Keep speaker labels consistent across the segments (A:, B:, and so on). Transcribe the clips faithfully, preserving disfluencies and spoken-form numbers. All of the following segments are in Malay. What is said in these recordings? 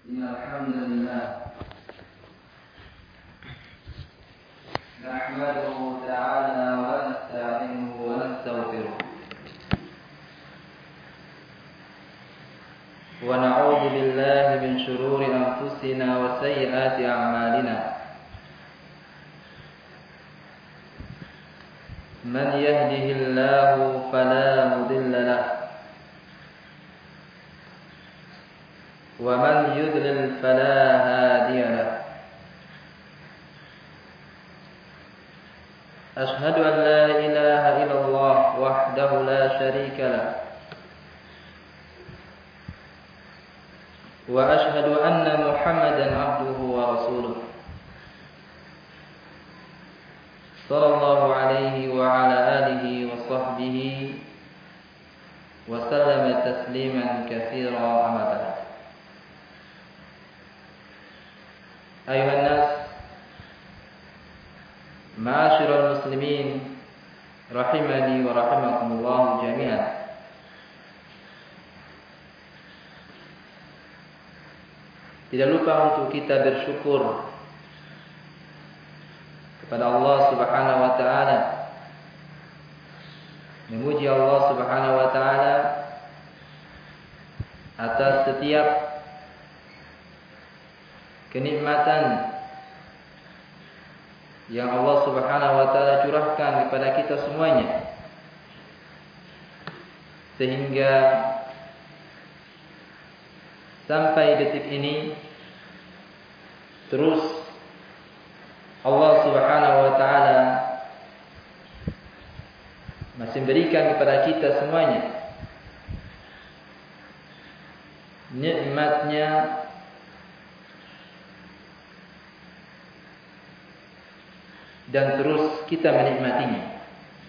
A: إن الحمد لله نحمده تعالى ونستعينه ونستغفره ونعوذ بالله من شرور أنفسنا وسيئات أعمالنا من يهده الله فلا مضل له ومن يضلل فلا هادي له أشهد أن لا إله إلا الله وحده لا شريك له وأشهد أن محمدا عبده ورسوله صلى الله عليه وعلى آله وصحبه وسلم تسليما كثيرا أما بعد. أيها الناس معاشر المسلمين رحمني ورحمكم الله جميعا. Tidak lupa untuk kita bersyukur kepada Allah Subhanahu wa taala, memuji Allah Subhanahu wa taala atas setiap kenikmatan yang Allah Subhanahu wa taala curahkan kepada kita semuanya, sehingga sampai detik ini terus Allah Subhanahu wa taala masih berikan kepada kita semuanya nikmatnya dan terus kita menikmatinya,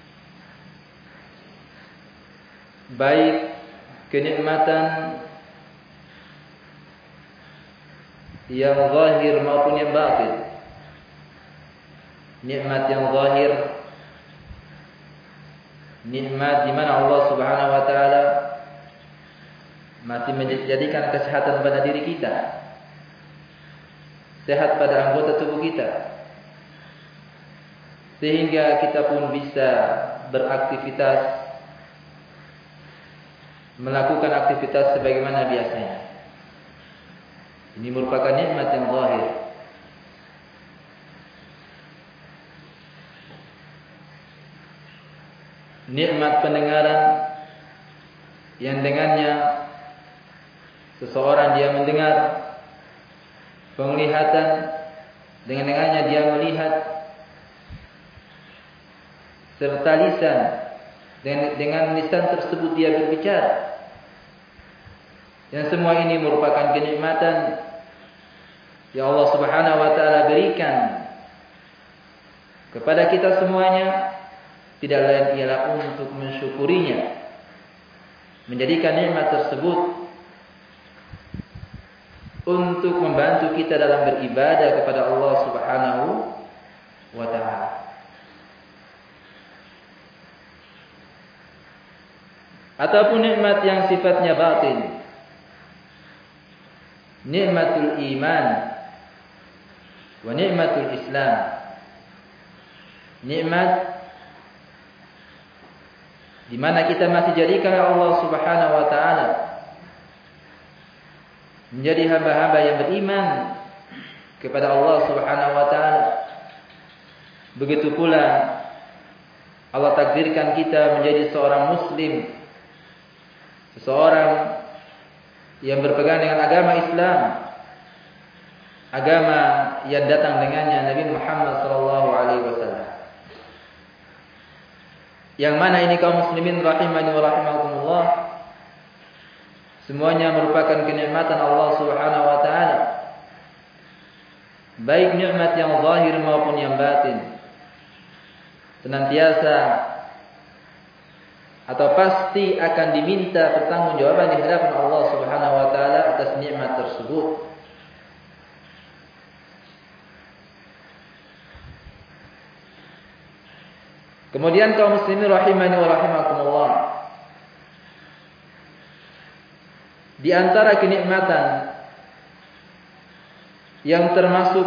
A: baik kenikmatan yang zahir maupun yang batin. Nikmat yang zahir, nikmat di mana Allah Subhanahu wa taala masih menjadikan kesehatan pada diri kita, sehat pada anggota tubuh kita, sehingga kita pun bisa beraktivitas, melakukan aktivitas sebagaimana biasanya. Ini merupakan nikmat yang zahir. Nikmat pendengaran yang dengannya seseorang dia mendengar, penglihatan dengan dengannya dia melihat, serta lisan dengan, dengan lisan tersebut dia berbicara. Yang semua ini merupakan kenikmatan yang Allah Subhanahu wa taala berikan kepada kita semuanya, tidak lain ialah untuk mensyukurinya, menjadikan nikmat tersebut untuk membantu kita dalam beribadah kepada Allah Subhanahu wa taala. Ataupun nikmat yang sifatnya batin, nikmatul iman wa nikmatul Islam. Nikmat di mana kita masih jadikan Allah Subhanahu wa taala menjadi hamba-hamba yang beriman kepada Allah Subhanahu wa taala. Begitu pula Allah takdirkan kita menjadi seorang muslim, seseorang yang berpegang dengan agama Islam, agama yang datang dengannya Nabi Muhammad sallallahu alaihi wasallam. Yang mana ini kaum muslimin rahimani wa rahimakumullah, semuanya merupakan kenikmatan Allah Subhanahu wa taala, baik nikmat yang zahir maupun yang batin. Senantiasa atau pasti akan diminta pertanggungjawaban di hadapan Allah Subhanahu wa taala atas nikmat tersebut. Kemudian kaum muslimin rahimani wa rahimakumullah, di antara kenikmatan yang termasuk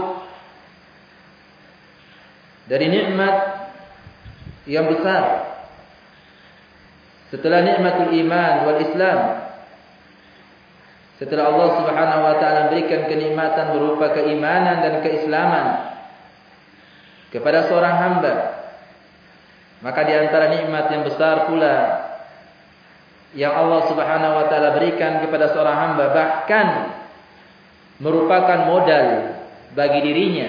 A: dari nikmat yang besar setelah nikmatul iman wal Islam. Setelah Allah Subhanahu wa taala berikan kenikmatan berupa keimanan dan keislaman kepada seorang hamba, maka di antara nikmat yang besar pula yang Allah Subhanahu wa taala berikan kepada seorang hamba, bahkan merupakan modal bagi dirinya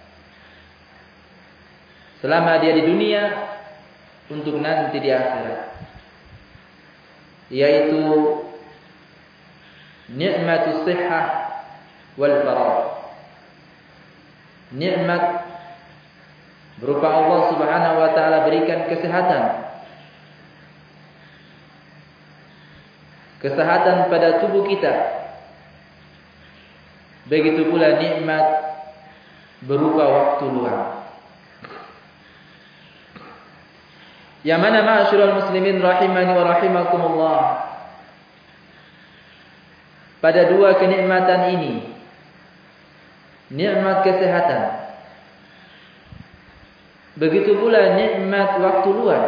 A: selama dia di dunia untuk nanti di akhirat, yaitu nikmatus sihhah wal faragh. Nikmat berupa Allah Subhanahu wa taala berikan kesehatan. Kesehatan pada tubuh kita. Begitu pula nikmat berupa waktu luang. Yang mana ma'asyiral muslimin rahimani wa rahimakumullah, pada dua kenikmatan ini, nikmat kesehatan, begitu pula nikmat waktu luang,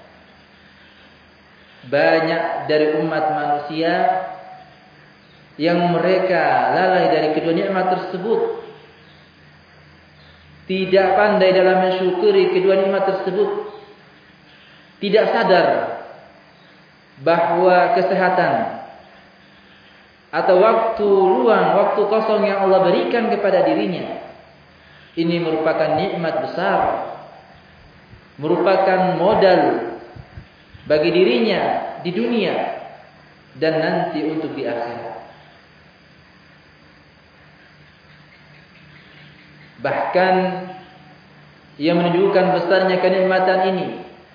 A: banyak dari umat manusia yang mereka lalai dari kedua nikmat tersebut, tidak pandai dalam mensyukuri kedua nikmat tersebut, tidak sadar bahwa kesehatan atau waktu luang, waktu kosong yang Allah berikan kepada dirinya ini merupakan nikmat besar, merupakan modal bagi dirinya di dunia dan nanti untuk di akhirat. Bahkan yang menunjukkan besarnya kenikmatan ini,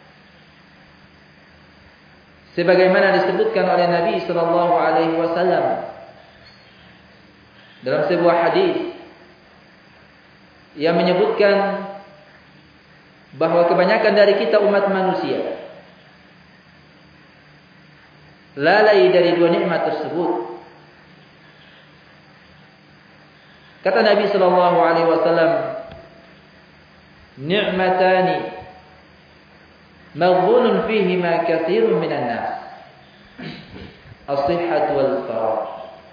A: sebagaimana disebutkan oleh Nabi sallallahu alaihi wasallam dalam sebuah hadis yang menyebutkan bahwa kebanyakan dari kita umat manusia lalai dari dua nikmat tersebut. Kata Nabi sallallahu alaihi wasallam, ni'matani maghbunun fihima katsirun minan nas, as-sihhatu wal faragh.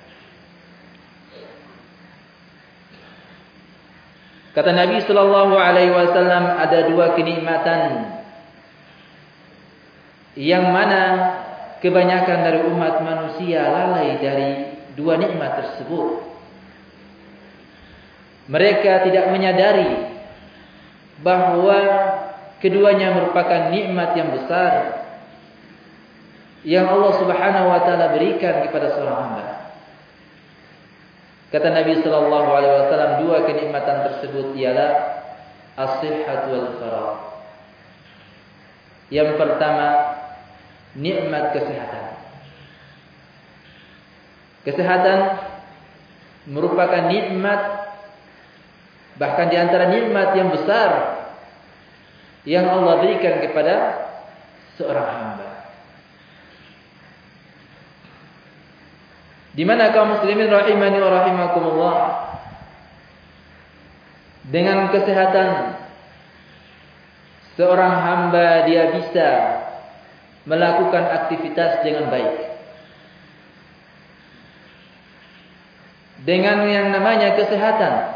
A: Kata Nabi sallallahu alaihi wasallam, ada dua kenikmatan yang mana kebanyakan dari umat manusia lalai dari dua nikmat tersebut. Mereka tidak menyadari bahwa keduanya merupakan nikmat yang besar yang Allah Subhanahu wa taala berikan kepada seorang hamba. Kata Nabi sallallahu alaihi wasallam, dua kenikmatan tersebut ialah as-sihhatu wal faragh. Yang pertama, nikmat kesehatan. Kesehatan merupakan nikmat, bahkan di antara nikmat yang besar yang Allah berikan kepada seorang hamba. Di mana kaum muslimin rahimani wa rahimakumullah, dengan kesehatan seorang hamba dia bisa melakukan aktivitas dengan baik. Dengan yang namanya kesehatan,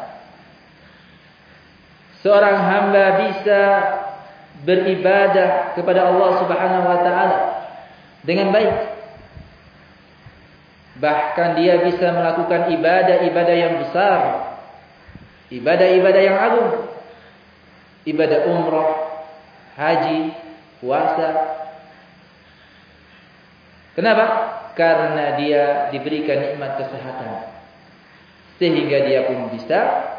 A: seorang hamba bisa beribadah kepada Allah Subhanahu wa taala dengan baik. Bahkan dia bisa melakukan ibadah-ibadah yang besar, ibadah-ibadah yang agung, ibadah umrah, haji, puasa. Kenapa? Karena dia diberikan nikmat kesehatan, sehingga dia pun bisa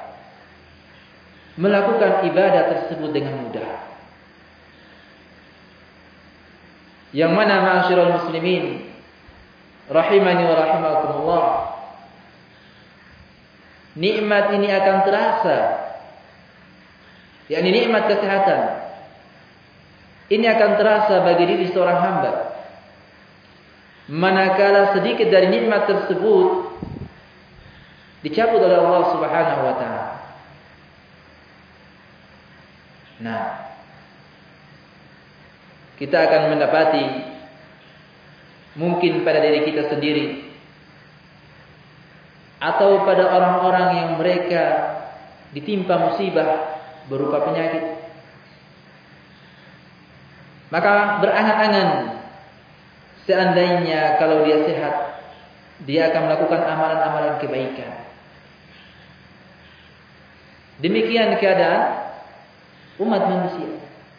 A: melakukan ibadah tersebut dengan mudah. Yang mana ma'asyiral muslimin rahimani wa rahimakumullah, nikmat ini akan terasa, yakni nikmat kesehatan ini akan terasa bagi diri seorang hamba manakala sedikit dari nikmat tersebut dicabut oleh Allah Subhanahu wa taala. Nah, kita akan mendapati mungkin pada diri kita sendiri atau pada orang-orang yang mereka ditimpa musibah berupa penyakit, maka berangan-angan seandainya kalau dia sehat, dia akan melakukan amalan-amalan kebaikan. Demikian keadaan umat manusia.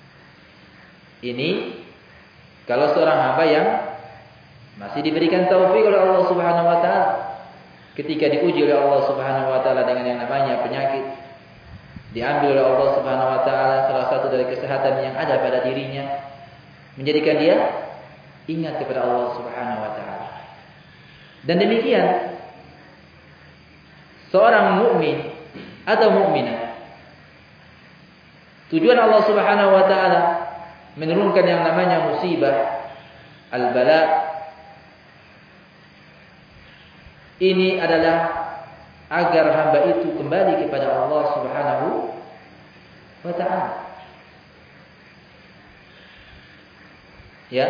A: Ini kalau seorang hamba yang masih diberikan taufik oleh Allah Subhanahu wa taala, ketika diuji oleh Allah Subhanahu wa taala dengan yang namanya penyakit, diambil oleh Allah Subhanahu wa taala salah satu dari kesehatan yang ada pada dirinya, menjadikan dia ingat kepada Allah Subhanahu wa taala. Dan demikian seorang mukmin atau mukminah, tujuan Allah Subhanahu wa taala menurunkan yang namanya musibah, al-bala, ini adalah agar hamba itu kembali kepada Allah Subhanahu wa taala. Ya.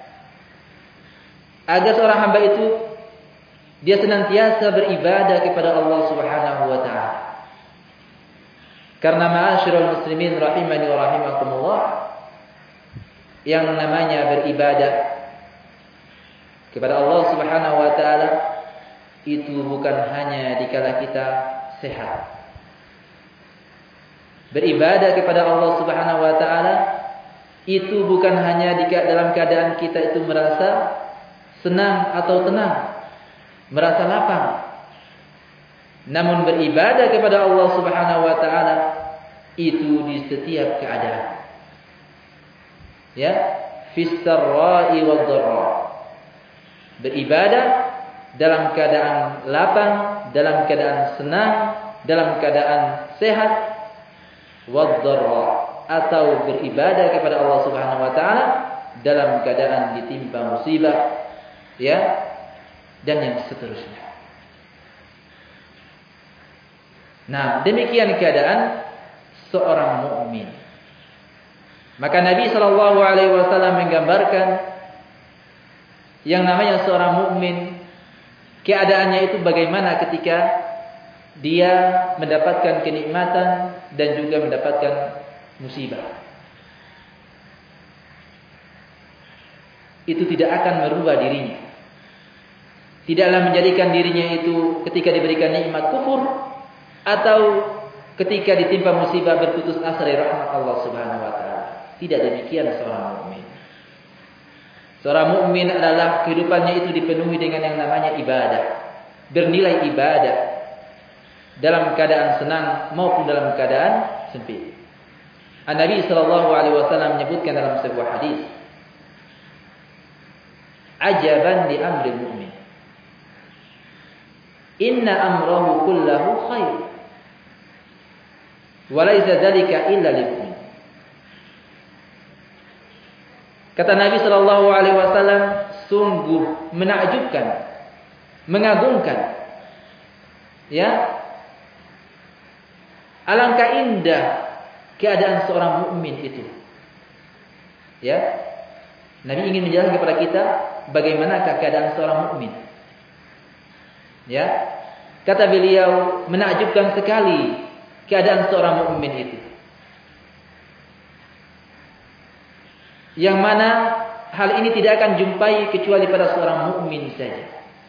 A: Agar seorang hamba itu dia senantiasa beribadah kepada Allah Subhanahu wa taala. Karena ma'asyiral muslimin rahimani wa rahimakumullah, yang namanya beribadah kepada Allah Subhanahu wa taala itu bukan hanya dikala kita sehat. Beribadah kepada Allah Subhanahu wa taala itu bukan hanya di dalam keadaan kita itu merasa senang atau tenang, merasa lapang. Namun beribadah kepada Allah Subhanahu wa taala itu di setiap keadaan. Ya, fis sarra'i wad dharra. Beribadah dalam keadaan lapang, dalam keadaan senang, dalam keadaan sehat, wad dharra, atau beribadah kepada Allah Subhanahu wa taala dalam keadaan ditimpa musibah, ya, dan yang seterusnya. Nah, demikian keadaan seorang mukmin. Maka Nabi sallallahu alaihi wasallam menggambarkan yang namanya seorang mukmin, keadaannya itu bagaimana ketika dia mendapatkan kenikmatan dan juga mendapatkan musibah. Itu tidak akan merubah dirinya. Tidaklah menjadikan dirinya itu ketika diberikan nikmat kufur, atau ketika ditimpa musibah berputus asa dari rahmat Allah Subhanahu wa taala. Tidak demikian seorang mukmin. Seorang mukmin adalah kehidupannya itu dipenuhi dengan yang namanya ibadah, bernilai ibadah dalam keadaan senang maupun dalam keadaan sempit. An-Nabi sallallahu alaihi wasallam menyebutkan dalam sebuah hadis, ajaban li amri mu'min, inna amrahu kullahu khair, wa laysa dzalika illa lil mu'min. Kata Nabi sallallahu alaihi wasallam, sungguh menakjubkan, mengagumkan, ya, alangkah indah keadaan seorang mukmin itu. Ya, Nabi ingin menjelaskan kepada kita bagaimanakah keadaan seorang mukmin. Ya, kata beliau, menakjubkan sekali keadaan seorang mukmin itu, yang mana hal ini tidak akan jumpai kecuali pada seorang mukmin saja.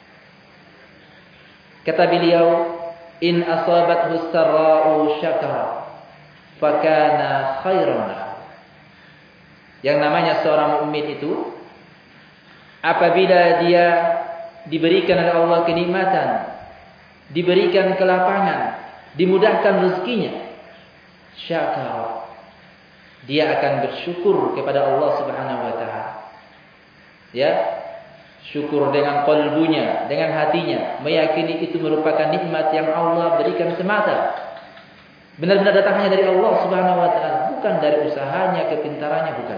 A: Kata beliau, in asabathu sarra'u syakara fakana khairan lahu. Yang namanya seorang mukmin itu, apabila dia diberikan oleh Allah kenikmatan, diberikan kelapangan, dimudahkan rezekinya, syakara, dia akan bersyukur kepada Allah Subhanahu wa taala. Ya, syukur dengan qalbunya, dengan hatinya, meyakini itu merupakan nikmat yang Allah berikan semata. Benar-benar datangnya dari Allah Subhanahu wa taala, bukan dari usahanya, kepintarannya, bukan.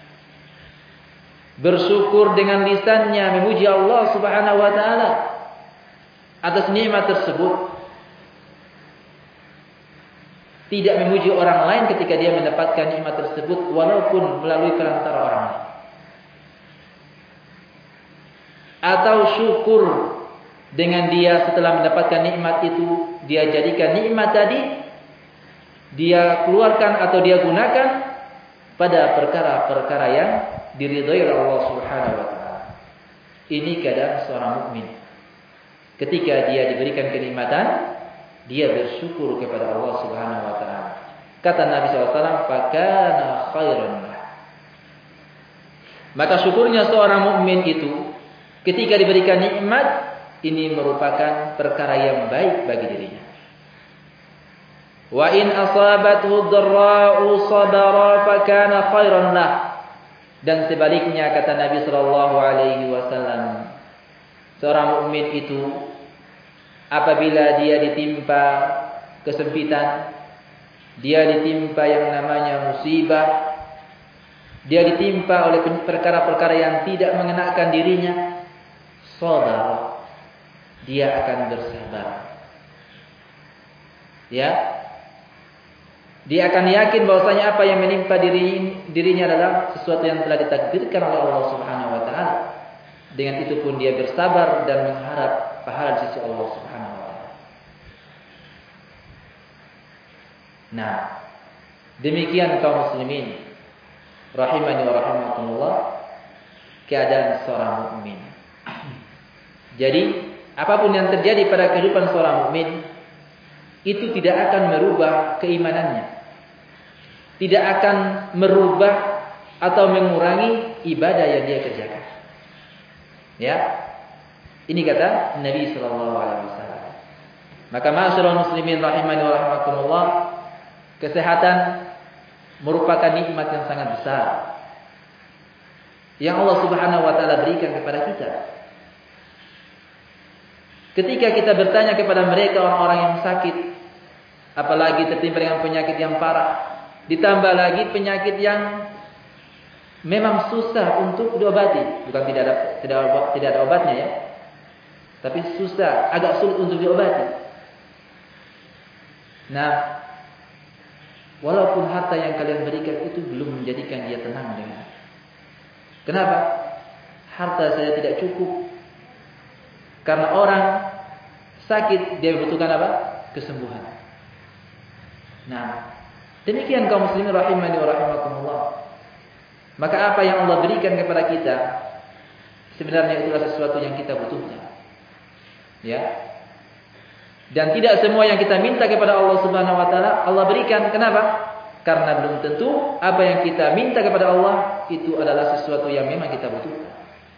A: Bersyukur dengan lisannya, memuji Allah Subhanahu wa taala atas nikmat tersebut, tidak memuji orang lain ketika dia mendapatkan nikmat tersebut walaupun melalui perantara orang lain. Atau syukur dengan dia setelah mendapatkan nikmat itu, dia jadikan nikmat tadi, dia keluarkan atau dia gunakan pada perkara-perkara yang diridhai oleh Allah Subhanahu wa taala. Ini keadaan seorang mukmin. Ketika dia diberikan kenikmatan, dia bersyukur kepada Allah Subhanahu wa taala. Kata Nabi sallallahu alaihi wasallam, "Fakana khairan lah." Maka syukurnya seorang mukmin itu ketika diberikan nikmat, ini merupakan perkara yang baik bagi dirinya. Wa in asabathu dharra'u sabara fakana khairan lah. Dan sebaliknya kata Nabi sallallahu alaihi wasallam, seorang mukmin itu apabila dia ditimpa kesempitan, dia ditimpa yang namanya musibah, dia ditimpa oleh perkara-perkara yang tidak mengenakan dirinya, sabar, dia akan bersabar. Ya, dia akan yakin bahwasanya apa yang menimpa diri, dirinya adalah sesuatu yang telah ditakdirkan oleh Allah Subhanahu wa taala. Dengan itu pun dia bersabar dan mengharap pahala di sisi Allah Subhanahu wa taala. Nah, demikian kaum muslimin rahimani wa rahimakumullah, keadaan seorang mukmin. Jadi, apapun yang terjadi pada kehidupan seorang mukmin itu tidak akan merubah keimanannya. Tidak akan merubah atau mengurangi ibadah yang dia kerjakan. Ya. Ini kata Nabi sallallahu alaihi wasallam. Maka ma'asyiral muslimin rahimani wa rahimakumullah, kesehatan merupakan nikmat yang sangat besar yang Allah Subhanahu wa taala berikan kepada kita. Ketika kita bertanya kepada mereka orang-orang yang sakit, apalagi tertimpa dengan penyakit yang parah, ditambah lagi penyakit yang memang susah untuk diobati, bukan tidak ada tidak ada, tidak ada obatnya ya, tapi susah, agak sulit untuk diobati. Nah, walaupun harta yang kalian berikan itu belum menjadikan dia tenang dengan. Kenapa? Harta saya tidak cukup. Karena orang sakit dia membutuhkan apa? Kesembuhan. Nah, demikian kaum muslimin rahimani wa rahimakumullah. Maka apa yang Allah berikan kepada kita sebenarnya itulah sesuatu yang kita butuhkan. Ya. Dan tidak semua yang kita minta kepada Allah Subhanahu wa taala Allah berikan. Kenapa? Karena belum tentu apa yang kita minta kepada Allah itu adalah sesuatu yang memang kita butuhkan.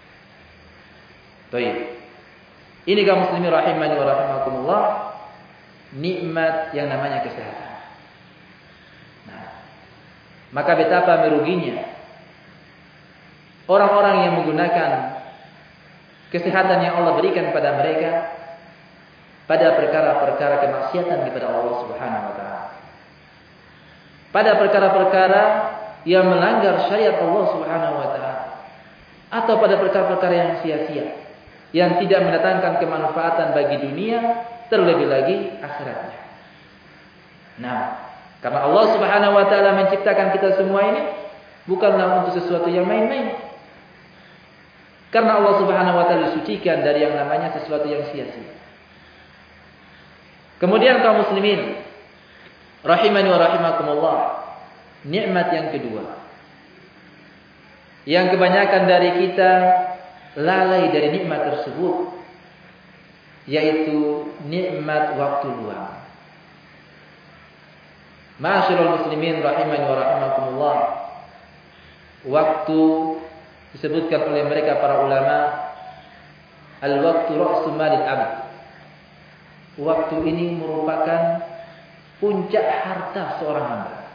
A: Baik. Ini kaum muslimin rahimani wa rahimakumullah, nikmat yang namanya kesehatan. Nah, maka betapa meruginya orang-orang yang menggunakan kesehatan yang Allah berikan kepada mereka pada perkara-perkara kemaksiatan kepada Allah Subhanahu wa taala. Pada perkara-perkara yang melanggar syariat Allah Subhanahu wa taala, atau pada perkara-perkara yang sia-sia, yang tidak mendatangkan kemanfaatan bagi dunia, terlebih lagi akhiratnya. Nah, karena Allah Subhanahu wa taala menciptakan kita semua ini bukanlah untuk sesuatu yang main-main. Karena Allah Subhanahu wa taala disucikan dari yang namanya sesuatu yang sia-sia. Kemudian kaum muslimin rahimani wa rahimakumullah, nikmat yang kedua yang kebanyakan dari kita lalai dari nikmat tersebut, yaitu nikmat waktu luang. Ma'asyiral muslimin rahimani wa rahimakumullah, waktu disebutkan oleh mereka para ulama, al-waqtu ra'su malil 'abd. Waktu ini merupakan puncak harta seorang hamba.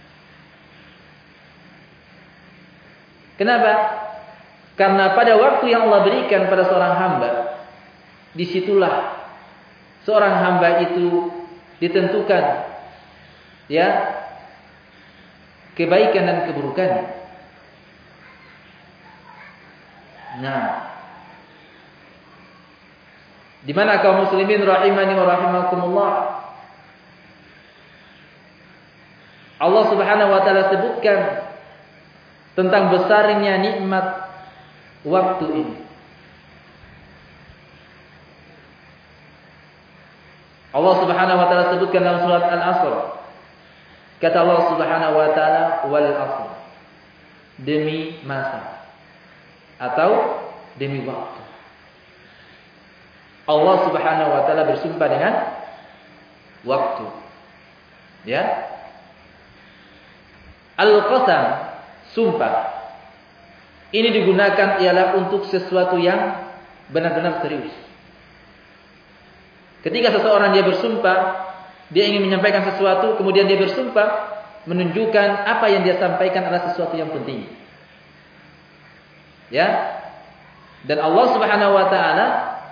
A: Kenapa? Karena pada waktu yang Allah berikan pada seorang hamba, disitulah seorang hamba itu ditentukan, ya, kebaikan dan keburukannya. Nah, di mana kaum muslimin rahimani wa rahimakumullah, Allah Subhanahu wa taala sebutkan tentang besarnya nikmat waktu ini. Allah Subhanahu wa taala sebutkan dalam surat Al-Asr. Kata Allah Subhanahu wa taala, wal asr. Demi masa atau demi waktu. Allah Subhanahu wa taala bersumpah dengan waktu. Ya. Al-qasam, sumpah. Ini digunakan ialah untuk sesuatu yang benar-benar serius. Ketika seseorang dia bersumpah, dia ingin menyampaikan sesuatu, kemudian dia bersumpah, menunjukkan apa yang dia sampaikan adalah sesuatu yang penting. Ya. Dan Allah Subhanahu wa taala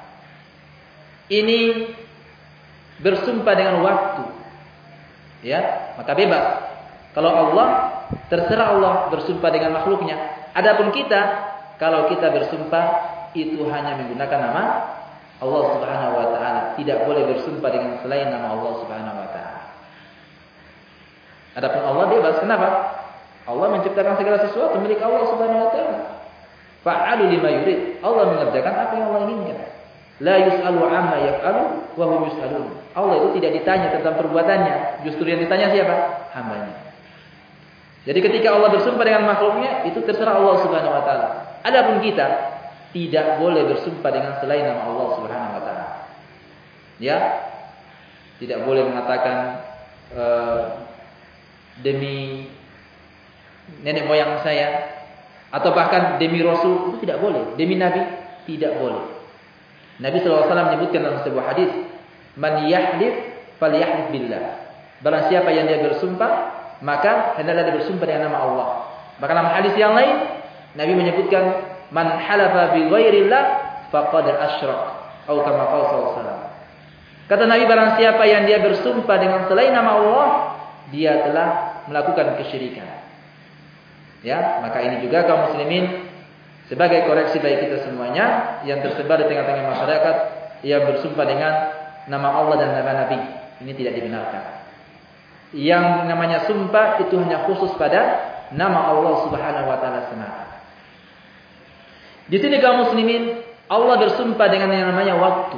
A: ini bersumpah dengan waktu. Ya, maka bebas. Kalau Allah, terserah Allah bersumpah dengan makhluknya. Adapun kita, kalau kita bersumpah itu hanya menggunakan nama Allah Subhanahu wa taala, tidak boleh bersumpah dengan selain nama Allah Subhanahu wa taala. Adapun Allah bebas, kenapa? Allah menciptakan segala sesuatu milik Allah Subhanahu wa taala. Fa'alu lima yurid. Allah mengerjakan apa yang Allah inginkan. La yus'alu amma yaf'alu wa hum yus'alun. Allah itu tidak ditanya tentang perbuatannya, justru yang ditanya siapa? Hambanya. Jadi ketika Allah bersumpah dengan makhluknya, itu terserah Allah Subhanahu wa taala. Adapun kita tidak boleh bersumpah dengan selain nama Allah Subhanahu wa taala. Ya. Tidak boleh mengatakan uh, demi nenek moyang saya atau bahkan demi Rasul, itu tidak boleh. Demi Nabi tidak boleh. Nabi sallallahu alaihi wasallam menyebutkan dalam sebuah hadis, "Man yahlif falyahlif billah." Barang siapa yang dia bersumpah, maka hendaklah dia bersumpah dengan nama Allah. Bahkan dalam hadis yang lain, Nabi menyebutkan, "Man halafa bi ghairillah faqad asyrak." Atau kama qala sallallahu alaihi wasallam. Kata Nabi, barang siapa yang dia bersumpah dengan selain nama Allah, dia telah melakukan kesyirikan. Ya, maka ini juga kaum muslimin sebagai koreksi bagi kita semuanya yang tersebar di tengah-tengah masyarakat yang bersumpah dengan nama Allah dan nama Nabi. Ini tidak dibenarkan. Yang namanya sumpah itu hanya khusus pada nama Allah Subhanahu wa taala semata. Di sini kaum muslimin, Allah bersumpah dengan yang namanya waktu.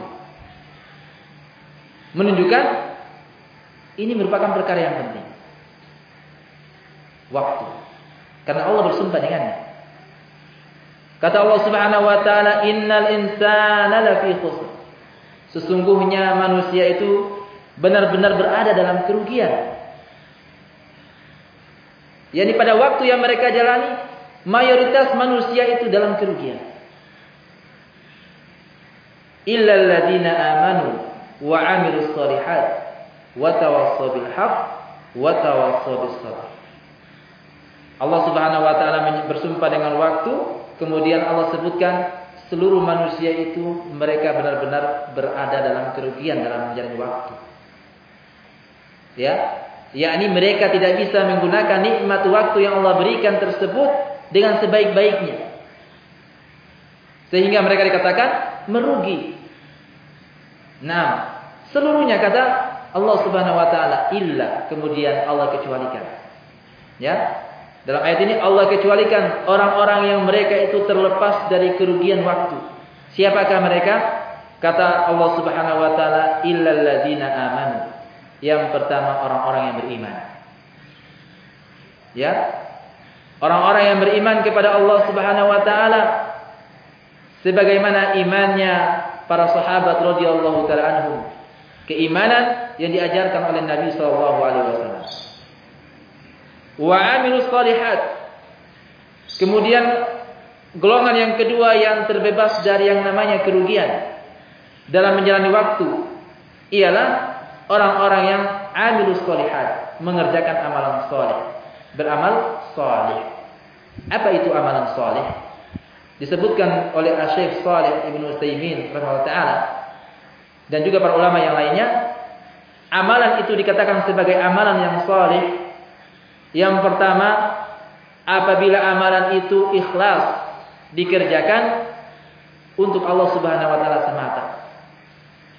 A: Menunjukkan ini merupakan perkara yang penting. Waktu. Karena Allah bersumpah dengannya. Kata Allah Subhanahu wa taala, "Innal insana lafi khusr." Sesungguhnya manusia itu benar-benar berada dalam kerugian. Yani pada waktu yang mereka jalani, mayoritas manusia itu dalam kerugian. Illal ladzina amanu wa 'amilus shalihat wa tawassaw bil haqq wa tawassaw bis sabr. Allah Subhanahu wa taala bersumpah dengan waktu, kemudian Allah sebutkan seluruh manusia itu mereka benar-benar berada dalam kerugian dalam menjalani waktu. Ya, yakni mereka tidak bisa menggunakan nikmat waktu yang Allah berikan tersebut dengan sebaik-baiknya. Sehingga mereka dikatakan merugi. Nah, seluruhnya kata Allah Subhanahu wa taala, illa, kemudian Allah kecualikan. Ya. Dalam ayat ini Allah kecualikan orang-orang yang mereka itu terlepas dari kerugian waktu. Siapakah mereka? Kata Allah Subhanahu wa taala, illal ladzina amanu. Yang pertama orang-orang yang beriman. Ya. Orang-orang yang beriman kepada Allah Subhanahu wa taala sebagaimana imannya para sahabat radhiyallahu taala anhum. Keimanan yang diajarkan oleh Nabi sallallahu alaihi wasallam. Wa 'amilus shalihat. Kemudian golongan yang kedua yang terbebas dari yang namanya kerugian dalam menjalani waktu ialah orang-orang yang 'amilus shalihat, mengerjakan amalan saleh, beramal saleh. Apa itu amalan saleh? Disebutkan oleh Syekh Shalih Ibnu Utsaimin rahimahullah taala dan juga para ulama yang lainnya, amalan itu dikatakan sebagai amalan yang saleh. Yang pertama, apabila amalan itu ikhlas, dikerjakan untuk Allah Subhanahu wa taala semata.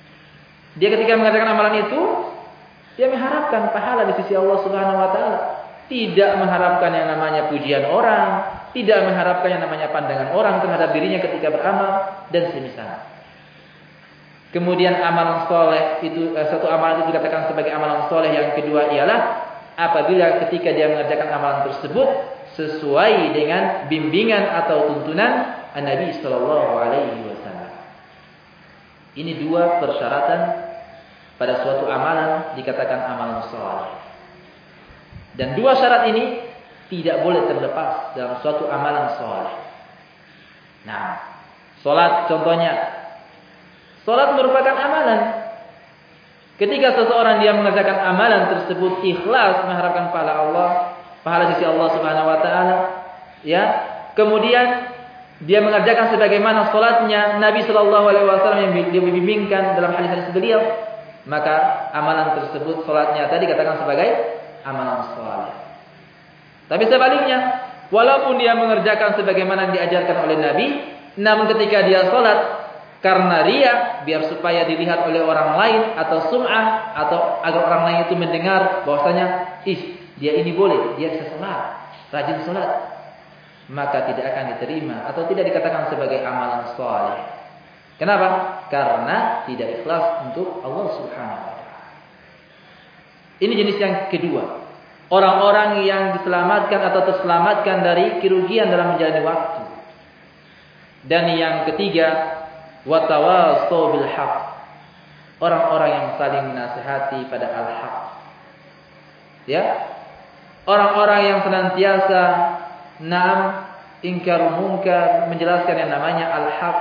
A: Dia ketika mengatakan amalan itu, dia mengharapkan pahala di sisi Allah Subhanahu wa taala. tidak mengharapkan yang namanya pujian orang, tidak mengharapkan yang namanya pandangan orang terhadap dirinya ketika beramal dan semisal. Kemudian amalan soleh itu eh, satu amalan itu dikatakan sebagai amalan soleh. Yang kedua ialah apabila ketika dia mengerjakan amalan tersebut sesuai dengan bimbingan atau tuntunan Nabi Sallallahu Alaihi Wasallam. Ini dua persyaratan pada suatu amalan dikatakan amalan soleh. Dan dua syarat ini tidak boleh terlepas dalam suatu amalan soleh. Nah, solat contohnya. Solat merupakan amalan. Ketika seseorang dia mengerjakan amalan tersebut ikhlas mengharapkan pahala Allah, pahala sisi Allah Subhanahu wa taala, ya. Kemudian dia mengerjakan sebagaimana salatnya Nabi sallallahu alaihi wasallam yang beliau bimbingkan dalam hadis-hadis beliau, maka amalan tersebut salatnya tadi katakan sebagai amalan saleh. Tapi sebaliknya, walaupun dia mengerjakan sebagaimana yang diajarkan oleh Nabi, namun ketika dia salat karena ria, biar supaya dilihat oleh orang lain atau sum'ah, atau agar orang lain itu mendengar bahwasanya, ih, dia ini boleh, dia bisa salat, rajin salat, maka tidak akan diterima atau tidak dikatakan sebagai amalan saleh. Kenapa? Karena tidak ikhlas untuk Allah Subhanahu wa taala. Ini jenis yang kedua. Orang-orang yang diselamatkan atau terselamatkan dari kerugian dalam menjalani waktu. Dan yang ketiga, watawasau bil haq. Orang-orang yang saling menasihati pada al-haq. Ya. Orang-orang yang senantiasa Naam ingkar munkar, menjelaskan yang namanya al-haq.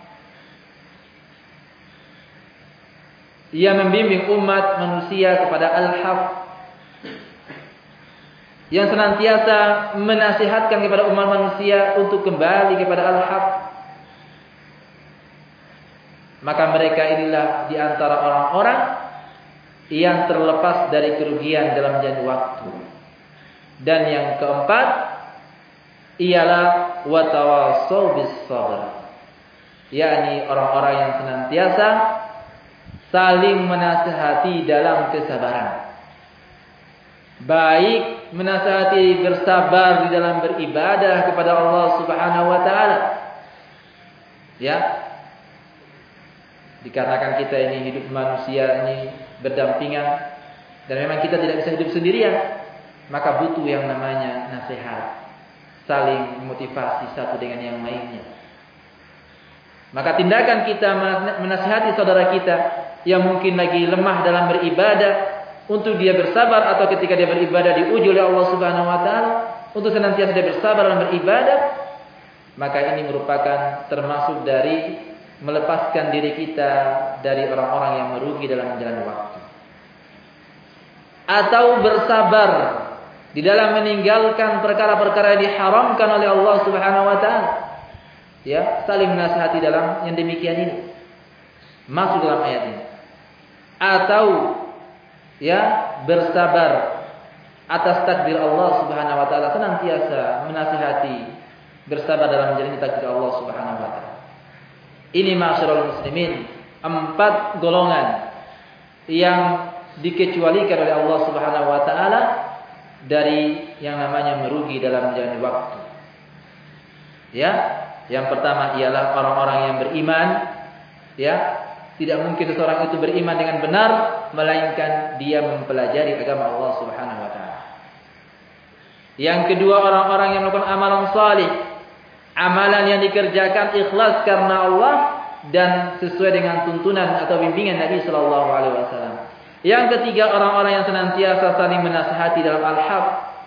A: Ia membimbing umat manusia kepada al-haq. Yang senantiasa menasihatkan kepada umat manusia untuk kembali kepada al-haq. Maka mereka inilah di antara orang-orang yang terlepas dari kerugian dalam menjalani waktu. Dan yang keempat ialah watawasau bis sabr, yakni orang-orang yang senantiasa saling menasihati dalam kesabaran. Baik menasihati bersabar di dalam beribadah kepada Allah Subhanahu wa taala. Ya. Dikarenakan kita ini hidup manusia ini berdampingan dan memang kita tidak bisa hidup sendirian, maka butuh yang namanya nasihat. Saling motivasi satu dengan yang lainnya. Maka tindakan kita menasihati saudara kita yang mungkin lagi lemah dalam beribadah, untuk dia bersabar, atau ketika dia beribadah diuji oleh Allah Subhanahu wa taala, untuk senantiasa dia bersabar dalam beribadah, maka ini merupakan termasuk dari melepaskan diri kita dari orang-orang yang merugi dalam menjalani waktu. Atau bersabar di dalam meninggalkan perkara-perkara yang diharamkan oleh Allah Subhanahu wa taala. Ya, saling menasihati dalam yang demikian ini. Masuk dalam ayat ini. Atau ya, bersabar atas takdir Allah Subhanahu wa taala, senantiasa menasihati, bersabar dalam menjalani takdir Allah Subhanahu wa taala. Ini ma'asyiral muslimin, empat golongan yang dikecualikan oleh Allah Subhanahu wa taala dari yang namanya merugi dalam menjalani waktu. Ya, yang pertama ialah orang-orang yang beriman. Ya, tidak mungkin seseorang itu beriman dengan benar melainkan dia mempelajari agama Allah Subhanahu wa taala. Yang kedua, orang-orang yang melakukan amalan salih, amalan yang dikerjakan ikhlas karena Allah dan sesuai dengan tuntunan atau bimbingan Nabi sallallahu alaihi wasallam. Yang ketiga, orang-orang yang senantiasa saling menasihati dalam al-haq.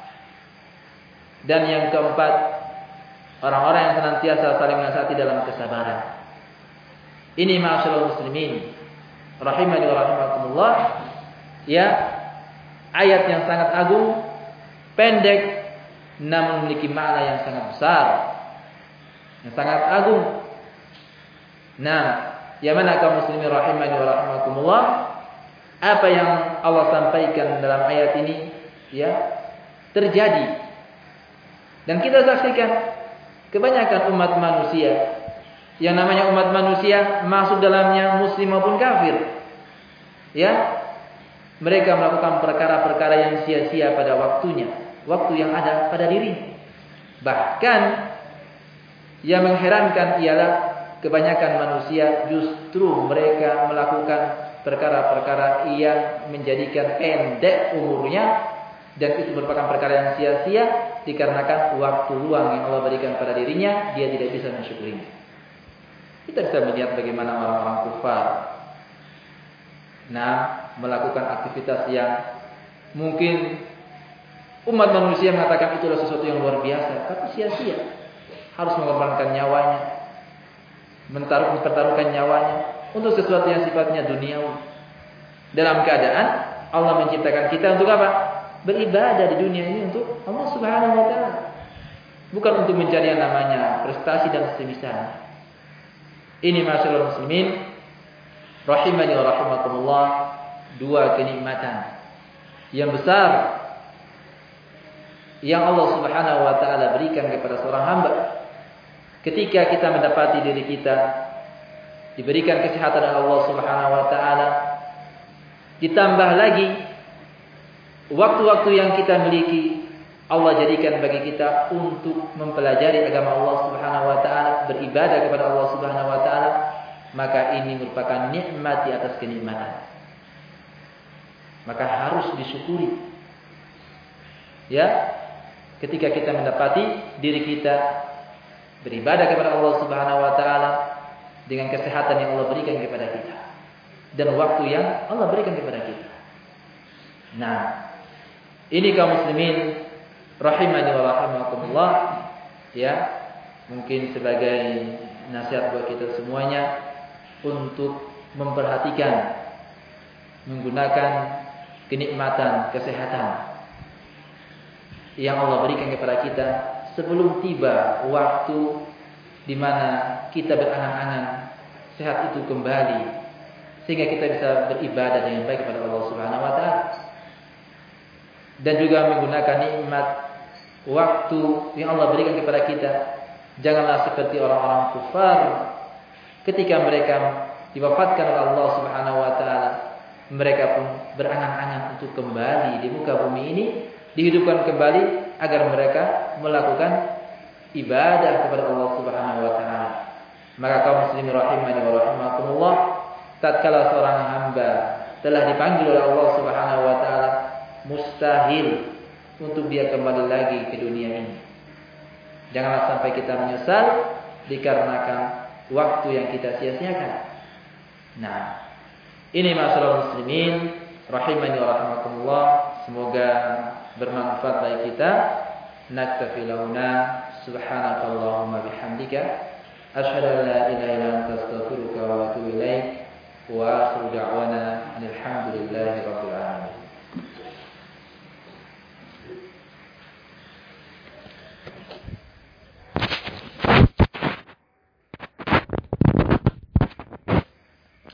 A: Dan yang keempat, orang-orang yang senantiasa saling menasihati dalam kesabaran. Ini ma'asyiral muslimin, rahimani wa rahimakumullah. Ya, ayat yang sangat agung, pendek, namun memiliki makna yang sangat besar, yang sangat agung. Nah, ya mana kaum muslimin rahimani wa rahimakumullah, apa yang Allah sampaikan dalam ayat ini ya terjadi. Dan kita saksikan kebanyakan umat manusia, yang namanya umat manusia masuk dalamnya muslim maupun kafir. Ya, mereka melakukan perkara-perkara yang sia-sia pada waktunya. waktu yang ada pada diri. Bahkan yang mengherankan ialah kebanyakan manusia justru mereka melakukan perkara-perkara yang menjadikan pendek umurnya, dan itu merupakan perkara yang sia-sia dikarenakan waktu luang yang Allah berikan pada dirinya, dia tidak bisa mensyukurinya. Kita bisa melihat bagaimana orang-orang kufar nah melakukan aktivitas yang mungkin umat manusia mengatakan itulah sesuatu yang luar biasa, tapi sia-sia. Harus mengorbankan nyawanya, mentaruh mempertaruhkan nyawanya untuk sesuatu yang sifatnya duniawi. Dalam keadaan Allah menciptakan kita untuk apa? Beribadah di dunia ini untuk Allah Subhanahu wa taala. Bukan untuk mencari yang namanya prestasi dan semisalnya. Ini masyaallah muslimin rahimani wa rahimakumullah, dua kenikmatan yang besar yang Allah Subhanahu wa taala berikan kepada seorang hamba. Ketika kita mendapati diri kita diberikan kesehatan oleh Allah Subhanahu wa taala, ditambah lagi waktu-waktu yang kita miliki Allah jadikan bagi kita untuk mempelajari agama Allah Subhanahu wa taala, beribadah kepada Allah Subhanahu wa taala, maka ini merupakan nikmat di atas kenikmatan. Maka harus disyukuri. Ya, ketika kita mendapati diri kita beribadah kepada Allah Subhanahu wa taala dengan kesehatan yang Allah berikan kepada kita dan waktu yang Allah berikan kepada kita. Nah, ini kaum muslimin rahimani wa rahimakumullah, ya, mungkin sebagai nasihat buat kita semuanya untuk memperhatikan menggunakan kenikmatan kesehatan yang Allah berikan kepada kita sebelum tiba waktu di mana kita berangan-angan sehat itu kembali, sehingga kita bisa beribadah dengan baik kepada Allah Subhanahu wa taala. Dan juga menggunakan nikmat waktu yang Allah berikan kepada kita. Janganlah seperti orang-orang kufar ketika mereka diwafatkan oleh Allah Subhanahu wa taala, mereka pun berangan-angan untuk kembali di muka bumi ini, dihidupkan kembali agar mereka melakukan ibadah kepada Allah Subhanahu wa taala. Maka kaum muslimin rahimani wa rahimakumullah, tatkala seorang hamba telah dipanggil oleh Allah Subhanahu wa taala, mustahil untuk dia kembali lagi ke dunia ini. Janganlah sampai kita menyesal dikarenakan waktu yang kita sia-siakan. Nah, ini masalah muslimin rahimani wa rahimakumullah, semoga bermanfaat bagi kita. Naktafi lahuna subhanakallahumma bihamdika asyhadu an la ilaha illa anta astaghfiruka wa atubu ilaik wa akhiru da'wana alhamdulillahi rabbil alamin.